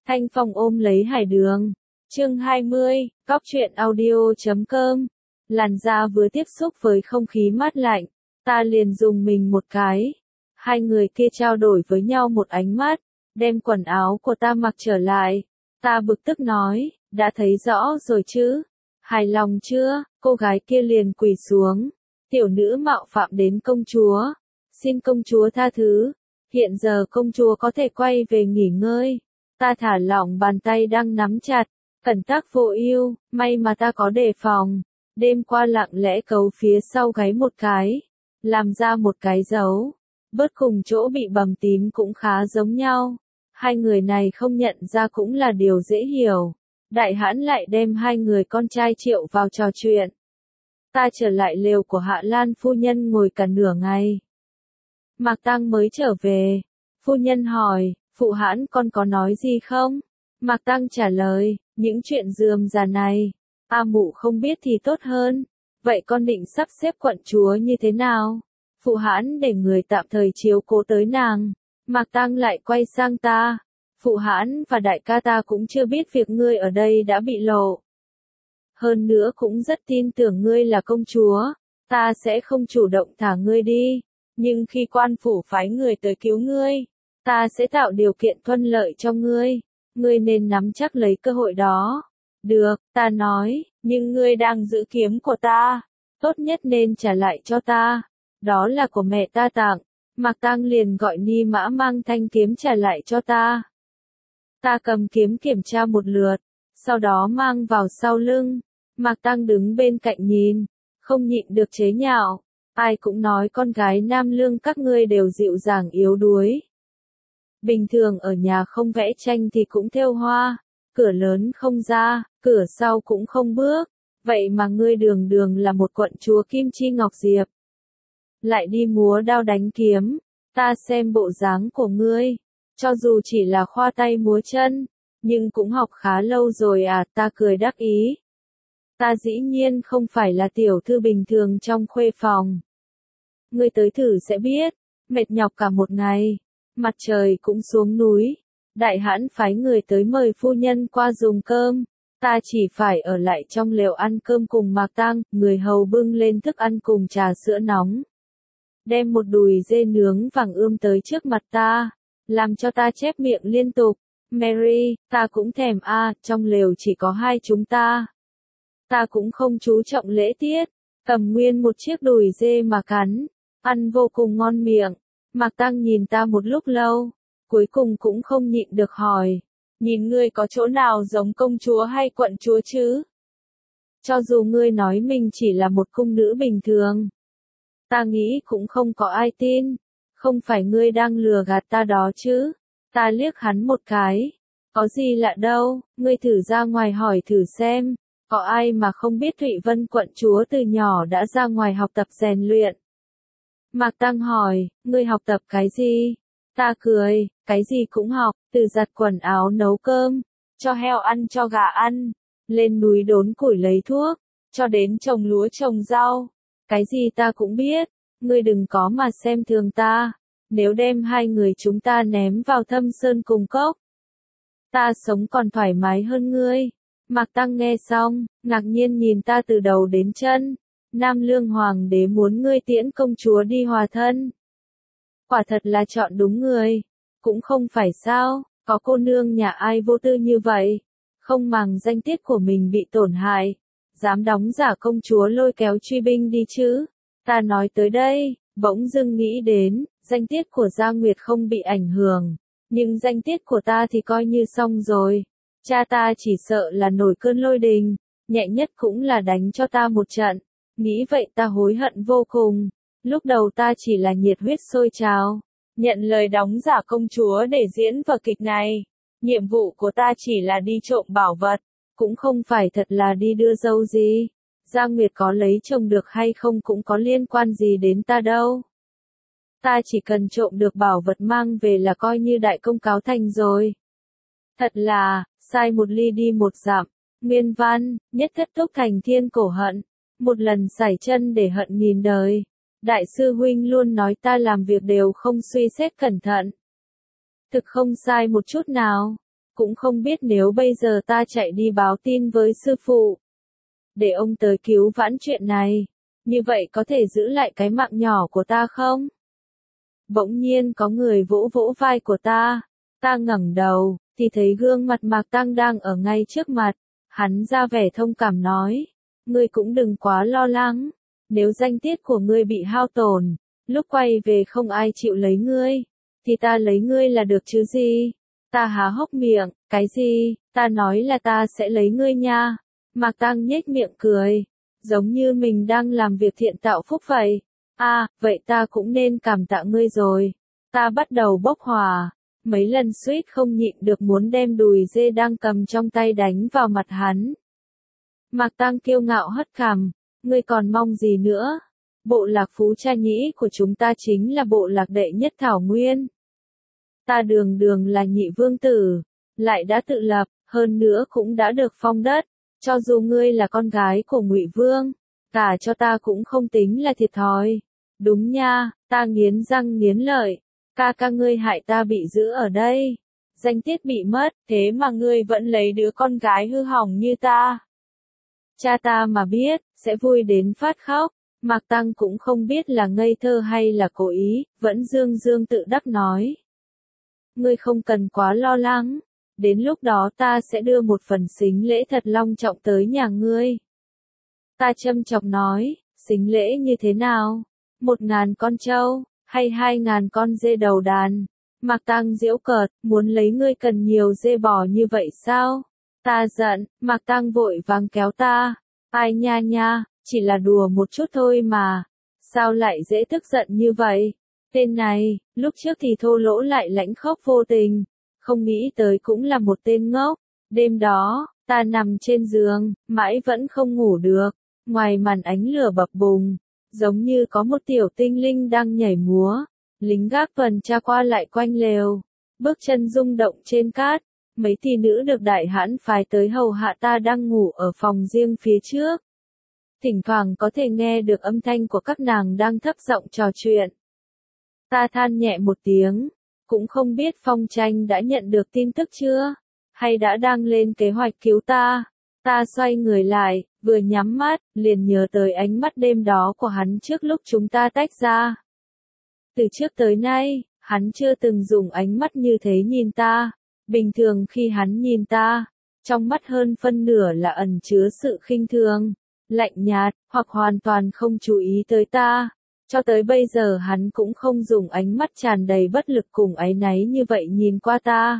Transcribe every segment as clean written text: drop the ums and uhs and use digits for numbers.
Thanh Phong ôm lấy Hải Đường. Chương 20, Cóc truyện audio.com. Làn da vừa tiếp xúc với không khí mát lạnh, ta liền dùng mình một cái. Hai người kia trao đổi với nhau một ánh mắt, đem quần áo của ta mặc trở lại. Ta bực tức nói, đã thấy rõ rồi chứ? Hài lòng chưa? Cô gái kia liền quỳ xuống. Tiểu nữ mạo phạm đến công chúa. Xin công chúa tha thứ. Hiện giờ công chúa có thể quay về nghỉ ngơi. Ta thả lỏng bàn tay đang nắm chặt. Cẩn tắc vô ưu, may mà ta có đề phòng. Đêm qua lặng lẽ cấu phía sau gáy một cái. Làm ra một cái dấu. Bớt cùng chỗ bị bầm tím cũng khá giống nhau. Hai người này không nhận ra cũng là điều dễ hiểu. Đại hãn lại đem hai người con trai Triệu vào trò chuyện. Ta trở lại lều của Hạ Lan phu nhân ngồi cả nửa ngày. Mạc Tăng mới trở về. Phu nhân hỏi, phụ hãn con có nói gì không? Mạc Tăng trả lời, những chuyện rườm rà này, A mụ không biết thì tốt hơn. Vậy con định sắp xếp quận chúa như thế nào? Phụ hãn để người tạm thời chiếu cố tới nàng. Mạc Tăng lại quay sang ta. Phụ hãn và đại ca ta cũng chưa biết việc ngươi ở đây đã bị lộ. Hơn nữa cũng rất tin tưởng ngươi là công chúa. Ta sẽ không chủ động thả ngươi đi. Nhưng khi quan phủ phái người tới cứu ngươi, ta sẽ tạo điều kiện thuận lợi cho ngươi. Ngươi nên nắm chắc lấy cơ hội đó. Được, ta nói, nhưng ngươi đang giữ kiếm của ta. Tốt nhất nên trả lại cho ta. Đó là của mẹ ta tặng. Mạc Tăng liền gọi Ni Mã mang thanh kiếm trả lại cho ta. Ta cầm kiếm kiểm tra một lượt, sau đó mang vào sau lưng. Mạc Tăng đứng bên cạnh nhìn, không nhịn được chế nhạo. Ai cũng nói con gái Nam Lương các ngươi đều dịu dàng yếu đuối. Bình thường ở nhà không vẽ tranh thì cũng thêu hoa, cửa lớn không ra, cửa sau cũng không bước. Vậy mà ngươi đường đường là một quận chúa Kim Chi Ngọc Diệp. Lại đi múa đao đánh kiếm, ta xem bộ dáng của ngươi. Cho dù chỉ là khoa tay múa chân, nhưng cũng học khá lâu rồi à, ta cười đắc ý. Ta dĩ nhiên không phải là tiểu thư bình thường trong khuê phòng. Ngươi tới thử sẽ biết, mệt nhọc cả một ngày, mặt trời cũng xuống núi. Đại hãn phái người tới mời phu nhân qua dùng cơm, ta chỉ phải ở lại trong lều ăn cơm cùng Mạc Tăng, người hầu bưng lên thức ăn cùng trà sữa nóng. Đem một đùi dê nướng vàng ươm tới trước mặt ta, làm cho ta chép miệng liên tục. Mary, ta cũng thèm a, trong lều chỉ có hai chúng ta. Ta cũng không chú trọng lễ tiết, cầm nguyên một chiếc đùi dê mà cắn, ăn vô cùng ngon miệng. Mạc Tăng nhìn ta một lúc lâu, cuối cùng cũng không nhịn được hỏi, nhìn ngươi có chỗ nào giống công chúa hay quận chúa chứ? Cho dù ngươi nói mình chỉ là một cung nữ bình thường, ta nghĩ cũng không có ai tin. Không phải ngươi đang lừa gạt ta đó chứ? Ta liếc hắn một cái. Có gì lạ đâu, ngươi thử ra ngoài hỏi thử xem. Có ai mà không biết Thụy Vân quận chúa từ nhỏ đã ra ngoài học tập rèn luyện? Mạc Tăng hỏi, ngươi học tập cái gì? Ta cười, cái gì cũng học, từ giặt quần áo nấu cơm, cho heo ăn cho gà ăn, lên núi đốn củi lấy thuốc, cho đến trồng lúa trồng rau. Cái gì ta cũng biết, ngươi đừng có mà xem thường ta. Nếu đem hai người chúng ta ném vào Thâm Sơn cùng cốc, ta sống còn thoải mái hơn ngươi. Mạc Tăng nghe xong, ngạc nhiên nhìn ta từ đầu đến chân. Nam Lương Hoàng đế muốn ngươi tiễn công chúa đi hòa thân. Quả thật là chọn đúng người. Cũng không phải sao, có cô nương nhà ai vô tư như vậy. Không màng danh tiết của mình bị tổn hại. Dám đóng giả công chúa lôi kéo truy binh đi chứ. Ta nói tới đây, bỗng dưng nghĩ đến, danh tiết của Gia Nguyệt không bị ảnh hưởng. Nhưng danh tiết của ta thì coi như xong rồi. Cha ta chỉ sợ là nổi cơn lôi đình, nhẹ nhất cũng là đánh cho ta một trận. Nghĩ vậy ta hối hận vô cùng. Lúc đầu ta chỉ là nhiệt huyết sôi trào, nhận lời đóng giả công chúa để diễn vở kịch này. Nhiệm vụ của ta chỉ là đi trộm bảo vật, cũng không phải thật là đi đưa dâu gì. Gia Nguyệt có lấy chồng được hay không cũng có liên quan gì đến ta đâu. Ta chỉ cần trộm được bảo vật mang về là coi như đại công cáo thành rồi. Thật là, sai một ly đi một dặm. Nguyên văn, nhất thất thúc thành thiên cổ hận. Một lần sải chân để hận nghìn đời. Đại sư huynh luôn nói ta làm việc đều không suy xét cẩn thận. Thực không sai một chút nào. cũng không biết nếu bây giờ ta chạy đi báo tin với sư phụ, để ông tới cứu vãn chuyện này, như vậy có thể giữ lại cái mạng nhỏ của ta không? Bỗng nhiên có người vỗ vỗ vai của ta ngẩng đầu, thì thấy gương mặt Mạc Tăng đang ở ngay trước mặt, hắn ra vẻ thông cảm nói, ngươi cũng đừng quá lo lắng, nếu danh tiết của ngươi bị hao tổn, lúc quay về không ai chịu lấy ngươi, thì ta lấy ngươi là được chứ gì? Ta há hốc miệng, cái gì? Ta nói là ta sẽ lấy ngươi nha. Mạc Tăng nhếch miệng cười, giống như mình đang làm việc thiện tạo phúc vậy. À, vậy ta cũng nên cảm tạ ngươi rồi. Ta bắt đầu bốc hỏa, mấy lần suýt không nhịn được muốn đem đùi dê đang cầm trong tay đánh vào mặt hắn. Mạc Tăng kiêu ngạo hất cằm, ngươi còn mong gì nữa? Bộ lạc Phú Cha Nhĩ của chúng ta chính là bộ lạc đệ nhất Thảo Nguyên. Ta đường đường là nhị vương tử, lại đã tự lập, hơn nữa cũng đã được phong đất, cho dù ngươi là con gái của Ngụy Vương, cả cho ta cũng không tính là thiệt thòi. Đúng nha, ta nghiến răng nghiến lợi, ca ngươi hại ta bị giữ ở đây, danh tiết bị mất, thế mà ngươi vẫn lấy đứa con gái hư hỏng như ta. Cha ta mà biết, sẽ vui đến phát khóc. Mạc Tăng cũng không biết là ngây thơ hay là cố ý, vẫn dương dương tự đắc nói. Ngươi không cần quá lo lắng, đến lúc đó ta sẽ đưa một phần sính lễ thật long trọng tới nhà ngươi. Ta châm chọc nói, sính lễ như thế nào? 1.000 con trâu, hay 2.000 con dê đầu đàn? Mạc Tăng giễu cợt, muốn lấy ngươi cần nhiều dê bò như vậy sao? Ta giận, Mạc Tăng vội vàng kéo ta. Ai nha nha, chỉ là đùa một chút thôi mà. Sao lại dễ tức giận như vậy? Tên này, lúc trước thì thô lỗ lại lãnh khốc vô tình. Không nghĩ tới cũng là một tên ngốc. Đêm đó, ta nằm trên giường, mãi vẫn không ngủ được. Ngoài màn ánh lửa bập bùng, giống như có một tiểu tinh linh đang nhảy múa. Lính gác tuần tra qua lại quanh lều. Bước chân rung động trên cát. Mấy tỷ nữ được đại hãn phái tới hầu hạ ta đang ngủ ở phòng riêng phía trước. Thỉnh thoảng có thể nghe được âm thanh của các nàng đang thấp giọng trò chuyện. Ta than nhẹ một tiếng, cũng không biết Phong Tranh đã nhận được tin tức chưa, hay đã đang lên kế hoạch cứu ta. Ta xoay người lại, vừa nhắm mắt, liền nhớ tới ánh mắt đêm đó của hắn trước lúc chúng ta tách ra. Từ trước tới nay, hắn chưa từng dùng ánh mắt như thế nhìn ta. Bình thường khi hắn nhìn ta, trong mắt hơn phân nửa là ẩn chứa sự khinh thường, lạnh nhạt, hoặc hoàn toàn không chú ý tới ta. Cho tới bây giờ hắn cũng không dùng ánh mắt tràn đầy bất lực cùng áy náy như vậy nhìn qua ta.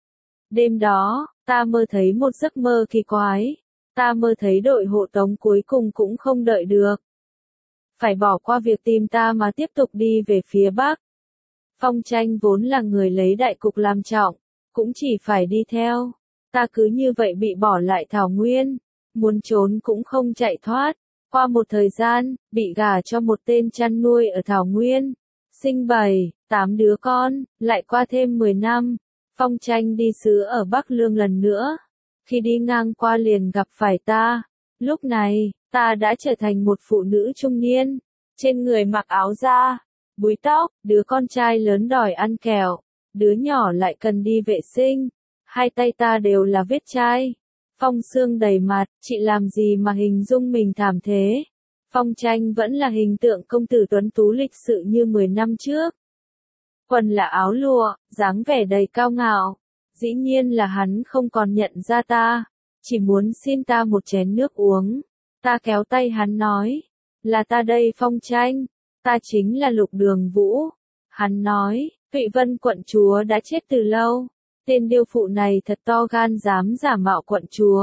Đêm đó, ta mơ thấy một giấc mơ kỳ quái. Ta mơ thấy đội hộ tống cuối cùng cũng không đợi được. Phải bỏ qua việc tìm ta mà tiếp tục đi về phía Bắc. Phong Tranh vốn là người lấy đại cục làm trọng, cũng chỉ phải đi theo. Ta cứ như vậy bị bỏ lại Thảo Nguyên, muốn trốn cũng không chạy thoát. Qua một thời gian, bị gả cho một tên chăn nuôi ở Thảo Nguyên, sinh 7, 8 đứa con, lại qua thêm 10 năm. Phong Tranh đi sứ ở Bắc Lương lần nữa. Khi đi ngang qua liền gặp phải ta. Lúc này, ta đã trở thành một phụ nữ trung niên, trên người mặc áo da, búi tóc, đứa con trai lớn đòi ăn kẹo, đứa nhỏ lại cần đi vệ sinh. Hai tay ta đều là vết chai. Phong xương đầy mặt, chị làm gì mà hình dung mình thảm thế? Phong Tranh vẫn là hình tượng công tử tuấn tú lịch sự như 10 năm trước. Quần là áo lụa, dáng vẻ đầy cao ngạo. Dĩ nhiên là hắn không còn nhận ra ta, chỉ muốn xin ta một chén nước uống. Ta kéo tay hắn nói, là ta đây Phong Tranh, ta chính là Lục Đường Vũ. Hắn nói, Thụy Vân quận chúa đã chết từ lâu. Tên điêu phụ này thật to gan dám giả mạo quận chúa.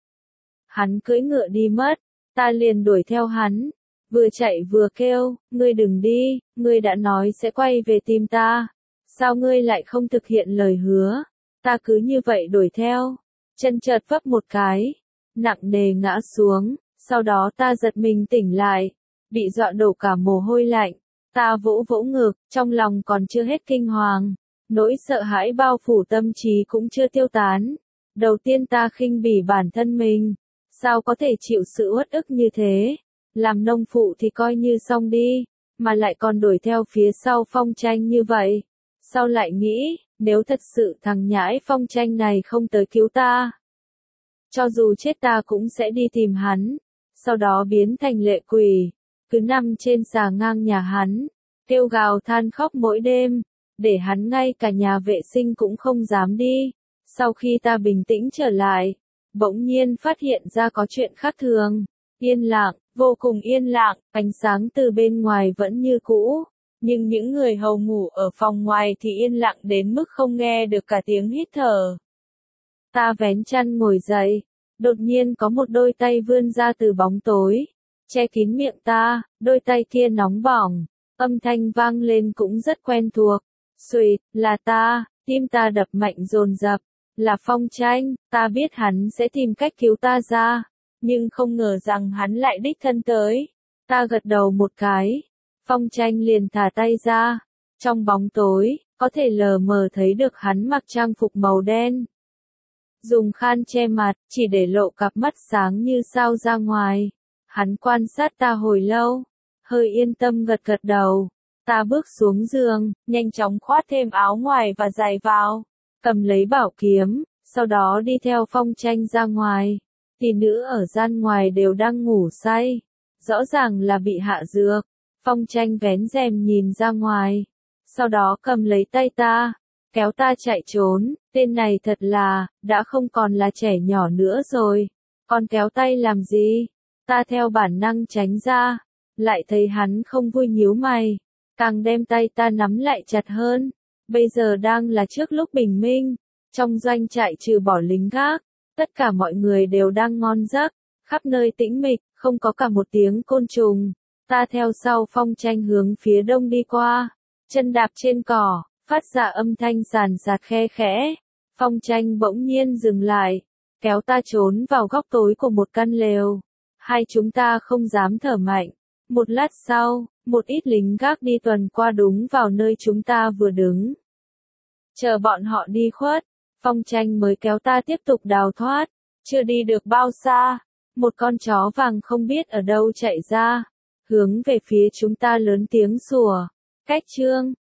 Hắn cưỡi ngựa đi mất, ta liền đuổi theo hắn, vừa chạy vừa kêu, ngươi đừng đi, ngươi đã nói sẽ quay về tìm ta, sao ngươi lại không thực hiện lời hứa? Ta cứ như vậy đuổi theo, chân chợt vấp một cái, nặng nề ngã xuống, sau đó ta giật mình tỉnh lại, bị dọa đổ cả mồ hôi lạnh, ta vỗ vỗ ngực, trong lòng còn chưa hết kinh hoàng. Nỗi sợ hãi bao phủ tâm trí cũng chưa tiêu tán. Đầu tiên ta khinh bỉ bản thân mình. Sao có thể chịu sự uất ức như thế? Làm nông phụ thì coi như xong đi, mà lại còn đuổi theo phía sau Phong Tranh như vậy. Sau lại nghĩ, nếu thật sự thằng nhãi Phong Tranh này không tới cứu ta, cho dù chết ta cũng sẽ đi tìm hắn, sau đó biến thành lệ quỷ, cứ nằm trên xà ngang nhà hắn, kêu gào than khóc mỗi đêm, để hắn ngay cả nhà vệ sinh cũng không dám đi. Sau khi ta bình tĩnh trở lại, bỗng nhiên phát hiện ra có chuyện khác thường. Yên lặng, vô cùng yên lặng, ánh sáng từ bên ngoài vẫn như cũ, nhưng những người hầu ngủ ở phòng ngoài thì yên lặng đến mức không nghe được cả tiếng hít thở. Ta vén chăn ngồi dậy, đột nhiên có một đôi tay vươn ra từ bóng tối, che kín miệng ta, đôi tay kia nóng bỏng, âm thanh vang lên cũng rất quen thuộc. Xuỵt, là ta, tim ta đập mạnh dồn dập, là Phong Tranh, ta biết hắn sẽ tìm cách cứu ta ra, nhưng không ngờ rằng hắn lại đích thân tới. Ta gật đầu một cái, Phong Tranh liền thả tay ra, trong bóng tối, có thể lờ mờ thấy được hắn mặc trang phục màu đen. Dùng khăn che mặt, chỉ để lộ cặp mắt sáng như sao ra ngoài. Hắn quan sát ta hồi lâu, hơi yên tâm gật gật đầu. Ta bước xuống giường, nhanh chóng khoác thêm áo ngoài và giày vào, cầm lấy bảo kiếm, sau đó đi theo Phong Tranh ra ngoài. Tỷ nữ ở gian ngoài đều đang ngủ say, rõ ràng là bị hạ dược. Phong Tranh vén rèm nhìn ra ngoài, sau đó cầm lấy tay ta, kéo ta chạy trốn. Tên này thật là, đã không còn là trẻ nhỏ nữa rồi, còn kéo tay làm gì? Ta theo bản năng tránh ra, lại thấy hắn không vui nhíu mày, càng đem tay ta nắm lại chặt hơn. Bây giờ đang là trước lúc bình minh, trong doanh trại trừ bỏ lính gác, tất cả mọi người đều đang ngon giấc, khắp nơi tĩnh mịch, không có cả một tiếng côn trùng. Ta theo sau Phong Tranh hướng phía đông đi qua, chân đạp trên cỏ, phát ra âm thanh sàn sạt khe khẽ. Phong Tranh bỗng nhiên dừng lại, kéo ta trốn vào góc tối của một căn lều. Hai chúng ta không dám thở mạnh. Một lát sau, một ít lính gác đi tuần qua đúng vào nơi chúng ta vừa đứng. Chờ bọn họ đi khuất, Phong Tranh mới kéo ta tiếp tục đào thoát. Chưa đi được bao xa, một con chó vàng không biết ở đâu chạy ra, hướng về phía chúng ta lớn tiếng sủa. Cách chương